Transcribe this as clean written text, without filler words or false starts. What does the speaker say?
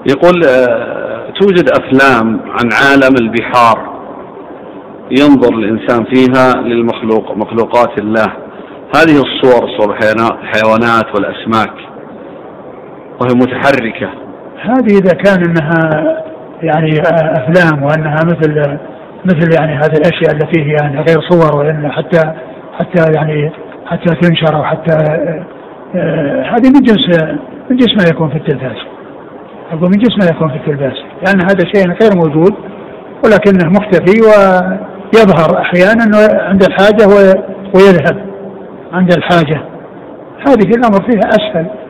يقول توجد أفلام عن عالم البحار ينظر الإنسان فيها مخلوقات الله، هذه الصور صور الحيوانات والأسماك وهي متحركة، هذه إذا كان أنها يعني أفلام وأنها مثل يعني هذه الأشياء التي هي يعني غير صور، وأن حتى يعني حتى تنشر، وحتى هذه من جنس ما يكون في التلفاز، أقول من جنس ما يكون في التلفاز، لأن هذا شيء غير موجود ولكنه مختفي ويظهر أحيانا عند الحاجة ويذهب عند الحاجة، هذه الأمر فيها أسهل